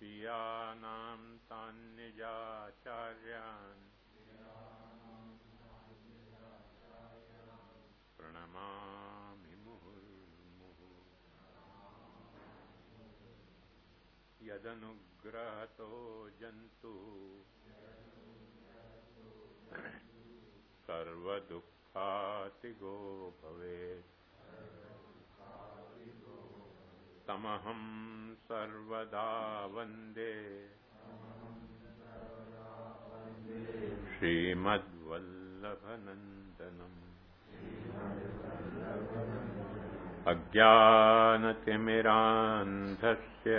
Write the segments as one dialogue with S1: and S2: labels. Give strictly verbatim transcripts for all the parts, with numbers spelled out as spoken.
S1: स्वीयानां तान्निजाचार्यान् प्रणमामि मुहुर्मुहुः। यदनुग्रहतो जन्तुः सर्वदुःखातिगो भवेत् तमहं सर्वदा वन्दे श्रीमद्वल्लभनन्दनम्। अज्ञानतिमिरान्धस्य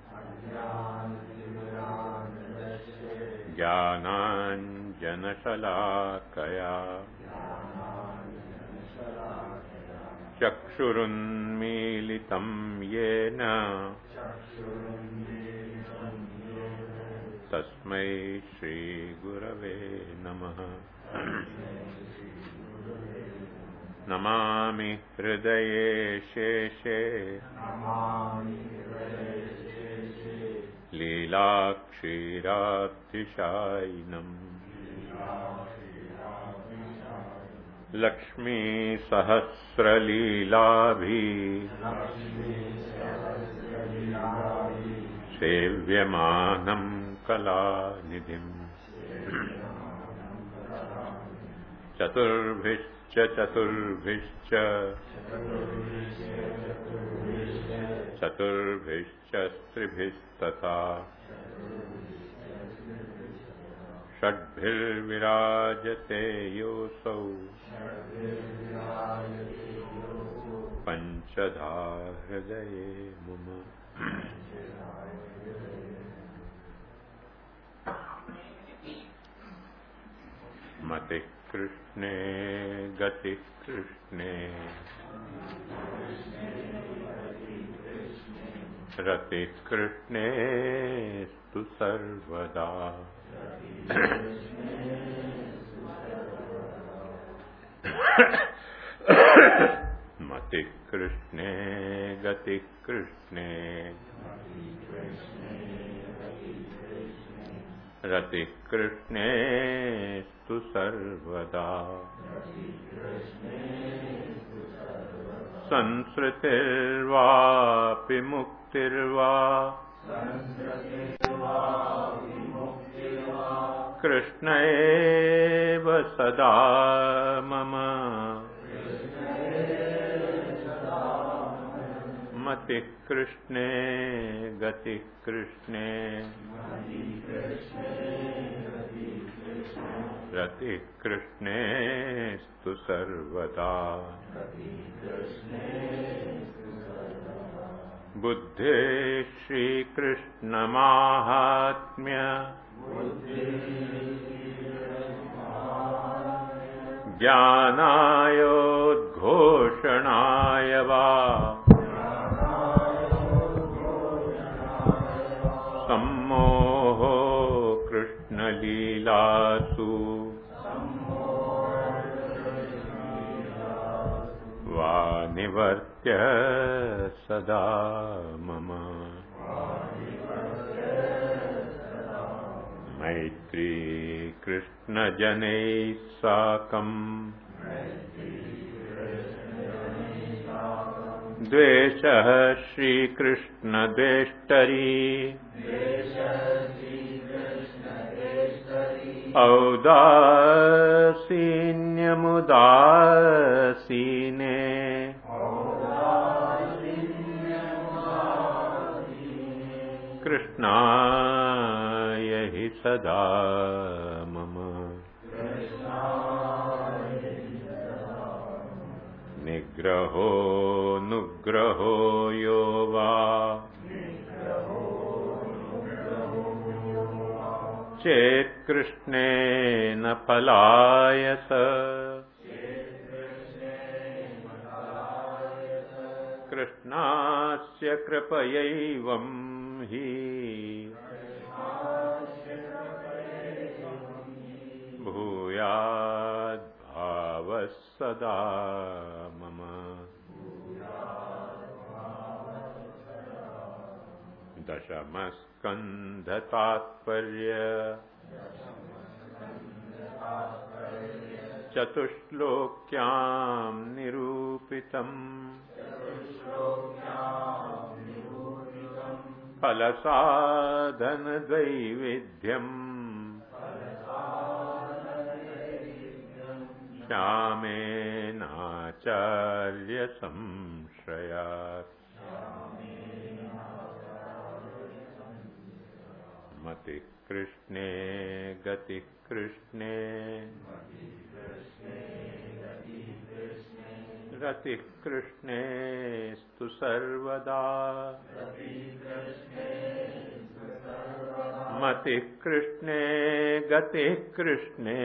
S1: ज्ञानाञ्जनशलाकया चक्षुरुन्मीलितं येन तस्मै श्रीगुरवे नमः। नमामि हृदये शेषे लीलाक्षीराब्धिशायिनम् लक्ष्मीसहस्रलीलाभिः सेव्यमानं कलानिधिम्। चतुर्भिश्च चतुर्भिश्च चतुर्भिश्च स्त्रिभिस्तथा षड्भिर्विराजते योऽसौ पञ्चधा हृदये मम। मतिः कृष्णे गतिः कृष्णे रतिः कृष्णे स्तु सर्वदा। मतिः कृष्णे गतिः कृष्णे रतिः कृष्णे स्तु सर्वदा। संसृतिर्वापि मुक्तिर्वा कृष्ण एव सदा मम। मतिः कृष्णे गतिः कृष्णे रतिः कृष्णे स्तु सर्वदा। बुद्धे श्रीकृष्णमाहात्म्य ज्ञानायोद्घोषणाय वा सम्मोहो कृष्णलीलासु वा निवर्त्य सदा मम। मैत्री कृष्णजनैः साकम् द्वेषः श्रीकृष्णद्वेष्टरी औदासीन्यमुदासीने कृष्णाय हि सदा मम। निग्रहो नुग्रहो यो वा चेत्कृष्णेन पलायस कृष्णास्य कृपयैवं हि भूयाद्भावः सदा मम। दशमस्कन्धतात्पर्य चतुश्लोक्यां निरूपितम् फलसाधनद्वैविध्यम् श्यामेनाचार्य संश्रयात् मतिः कृष्णे गतिः कृष्णे रतिः कृष्णेस्तु सर्वदा मतिः कृष्णे गतिः कृष्णे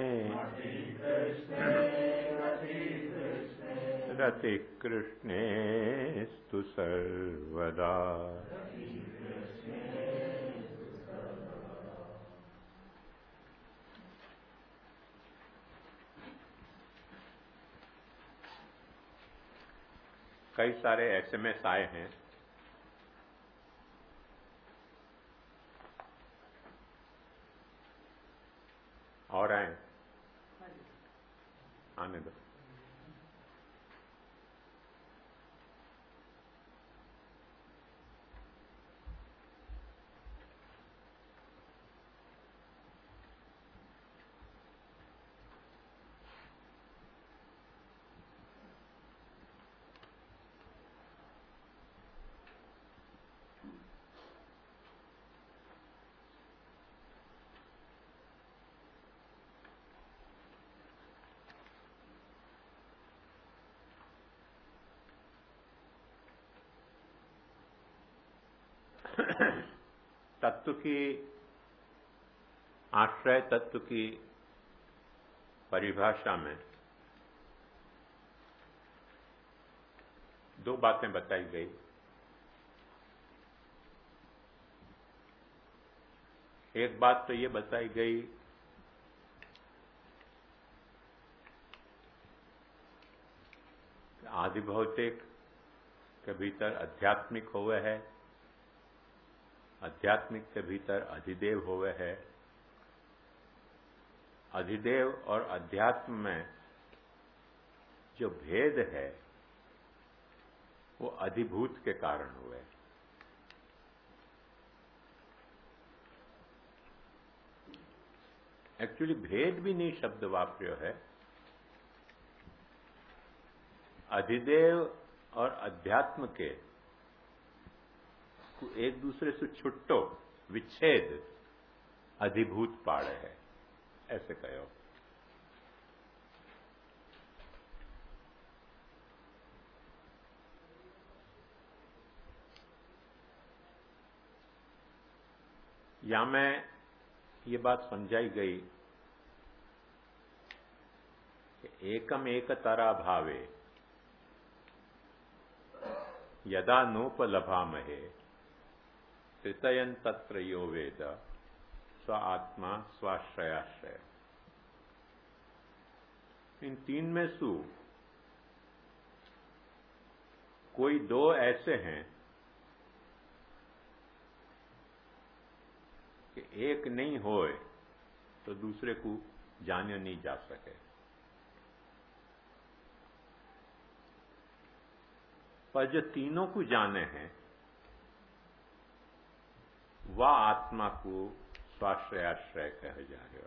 S1: रतिः कृष्णेस्तु सर्वदा। कई सारे एसएमएस आए हैं और आए आने दो। तत्व की आश्रय तत्व की परिभाषा में दो बातें बताई गई। एक बात तो ये बताई गई कि आदि भौतिक के भीतर आध्यात्मिक होवे है, आध्यात्मिक के भीतर अधिदेव होवे है, अधिदेव और अध्यात्म में जो भेद है वो अधिभूत के कारण हुए। एक्चुअली भेद भी नहीं शब्द वापर्यो है। अधिदेव और अध्यात्म के एक दूसरे से छुट्टो विच्छेद अधिभूत पाड़े है, ऐसे कहो। या में ये बात समझाई गई कि एकम एक तारा भावे यदा नोपलभामहे तृतयन तत्र यो वेद स्व आत्मा स्वाश्रयाश्रय। इन तीन में सु कोई दो ऐसे हैं कि एक नहीं होए तो दूसरे को जाने नहीं जा सके। पर जो तीनों को जाने हैं वह आत्मा को स्वाश्रयाश्रय कहे जा रहे हो।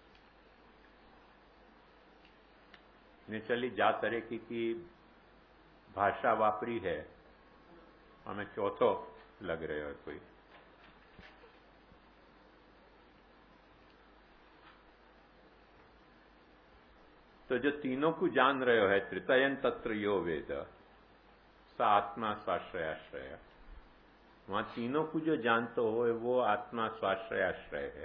S1: ने चली जा तरीके की भाषा वापरी है, हमें चौथो लग रहे हो कोई। तो जो तीनों को जान रहे हो है तृतयन तत्र यो वेद सा आत्मा स्वाश्रयाश्रय। वहां तीनों को जो जानते हो वो आत्मा स्वाश्रयाश्रय है।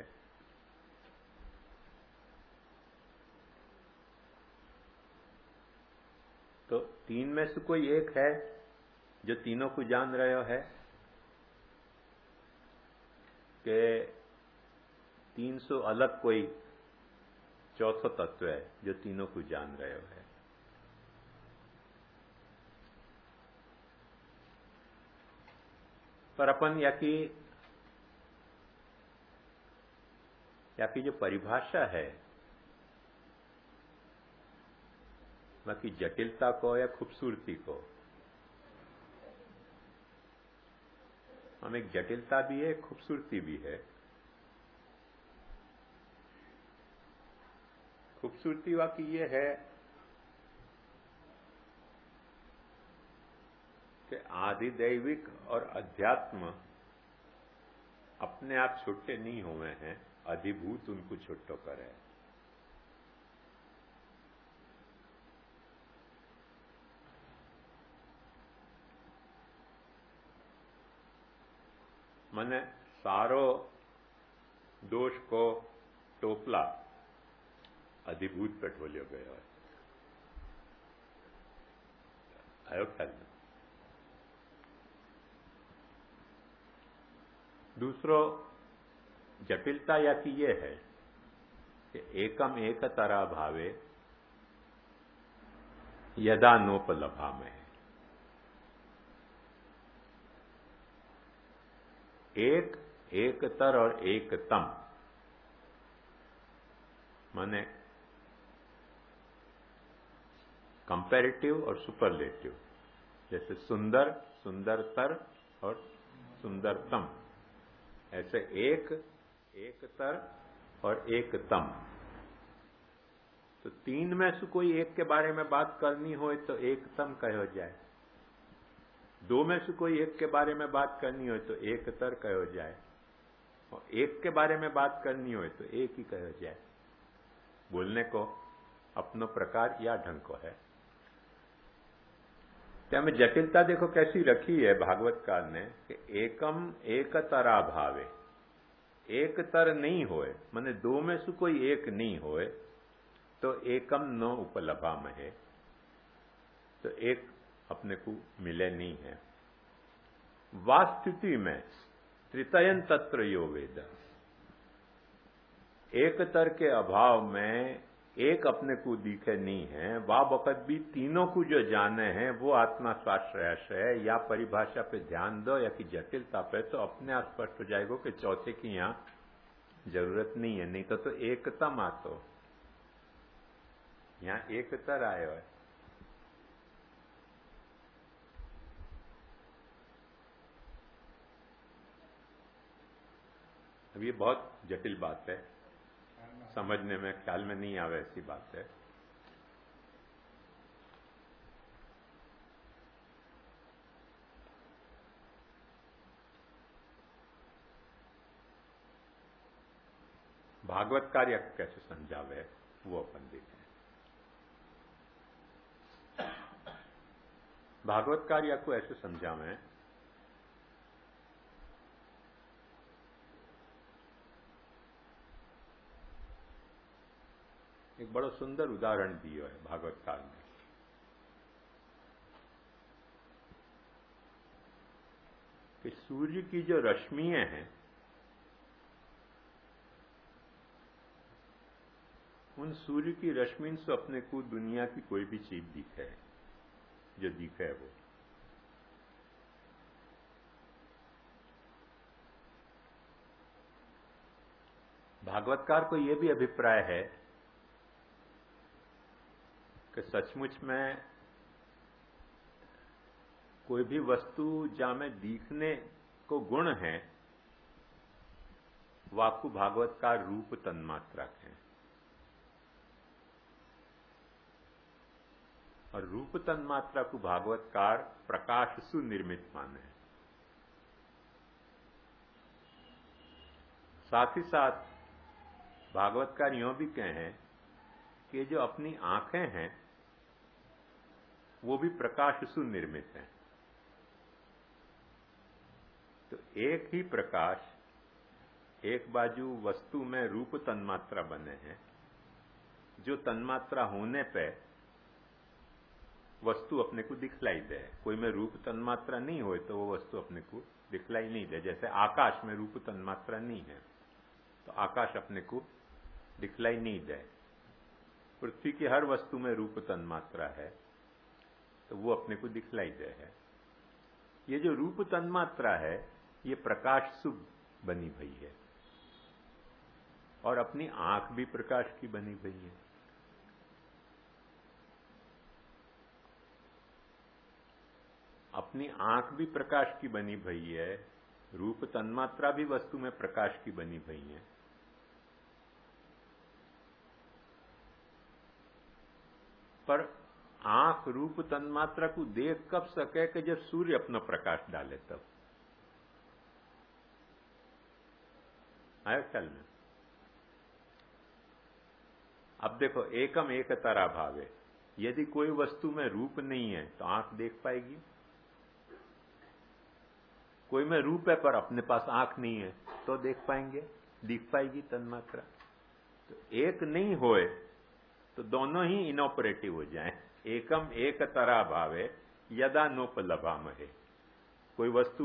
S1: तो तीन में से कोई एक है जो तीनों को जान रहे हो है कि तीन सौ अलग कोई चौथा तत्व है जो तीनों को जान रहे हो है। पर अपन या कि या कि जो परिभाषा है बाकी जटिलता को या खूबसूरती को, हम एक जटिलता भी है, खूबसूरती भी है। खूबसूरती वाकई ये है कि आदिदैविक और अध्यात्म अपने आप छुट्टे नहीं हुए हैं, अधिभूत उनको छुट्टो करे। મને સારો દોષ કો ટોપલા अधिभूत पेट्रोलियो गयो है। आयो ख्याल में। दूसरो जटिलता या कि ये है कि एकम एक तरा भावे यदा नोपलभा में एक एकतर और एकतम माने कंपैरेटिव और सुपरलेटिव, जैसे सुंदर, सुंदरतर और सुंदरतम, ऐसे एक, एकतर और एकतम। तो तीन में से कोई एक के बारे में बात करनी हो तो एकतम कहो जाए, दो में से कोई एक के बारे में बात करनी हो तो एकतर कहो जाए, और एक के बारे में बात करनी हो तो एक ही कहो जाए। बोलने को अपनो प्रकार या ढंग को है। क्या में जटिलता देखो कैसी रखी है भागवतकार ने कि एकम एक तरा भावे, एक तर नहीं होए, माने दो में से कोई एक नहीं होए तो एकम न उपलभा में है, तो एक अपने को मिले नहीं है। वास्तिति में त्रितयन तत्र यो वेद, एक तर के अभाव में एक अपने को दिखे नहीं है, वह वक़्त भी तीनों को जो जाने हैं वो आत्मा स्वाश्रयाश्रय है। या परिभाषा पे ध्यान दो या कि जटिलता पे, तो अपने आप स्पष्ट हो जाएगा कि चौथे की यहां जरूरत नहीं है। नहीं तो तो एकतम आतो, यहां एकतर आयो है। अब ये बहुत जटिल बात है, समझने में ख्याल में नहीं आवे ऐसी बात है। भागवत कार्य कैसे समझावे वो अपन देखें। भागवत कार्य को ऐसे समझावे एक बड़ा सुंदर उदाहरण दियो है भागवतकार ने कि सूर्य की जो रश्मियां हैं उन सूर्य की रश्मि से अपने को दुनिया की कोई भी चीज दिखे, जो दिखे वो भागवतकार को यह भी अभिप्राय है कि सचमुच में कोई भी वस्तु जहां में दिखने को गुण है वो आपको भागवतकार रूप तन्मात्रा है, और रूप तन्मात्रा को भागवतकार प्रकाश सुनिर्मित माने। साथ ही साथ भागवतकार यूं भी कहें कि जो अपनी आंखें हैं वो भी प्रकाश सुनिर्मित हैं। तो एक ही प्रकाश एक बाजू वस्तु में रूप तन्मात्रा बने हैं, जो तन्मात्रा होने पे वस्तु अपने को दिखलाई दे। कोई में रूप तन्मात्रा नहीं हो तो वो वस्तु अपने को दिखलाई नहीं दे। जैसे आकाश में रूप तन्मात्रा नहीं है तो आकाश अपने को दिखलाई नहीं दे। पृथ्वी की हर वस्तु में रूप तन्मात्रा है तो वो अपने को दिखलाई दे है। ये जो रूप तन्मात्रा है ये प्रकाश शुभ बनी हुई है और अपनी आंख भी प्रकाश की बनी हुई है। अपनी आंख भी प्रकाश की बनी हुई है, रूप तन्मात्रा भी वस्तु में प्रकाश की बनी हुई है। पर आंख रूप तन्मात्रा को देख कब सके कि जब सूर्य अपना प्रकाश डाले तब। आया ख्याल में? अब देखो, एकम एक तारा भाव है। यदि कोई वस्तु में रूप नहीं है तो आंख देख पाएगी। कोई में रूप है पर अपने पास आंख नहीं है तो देख पाएंगे, दिख पाएगी तन्मात्रा। तो एक नहीं होए तो दोनों ही इनऑपरेटिव हो जाएं। एकम एक तरा भावे यदा नोपलभामहे। कोई वस्तु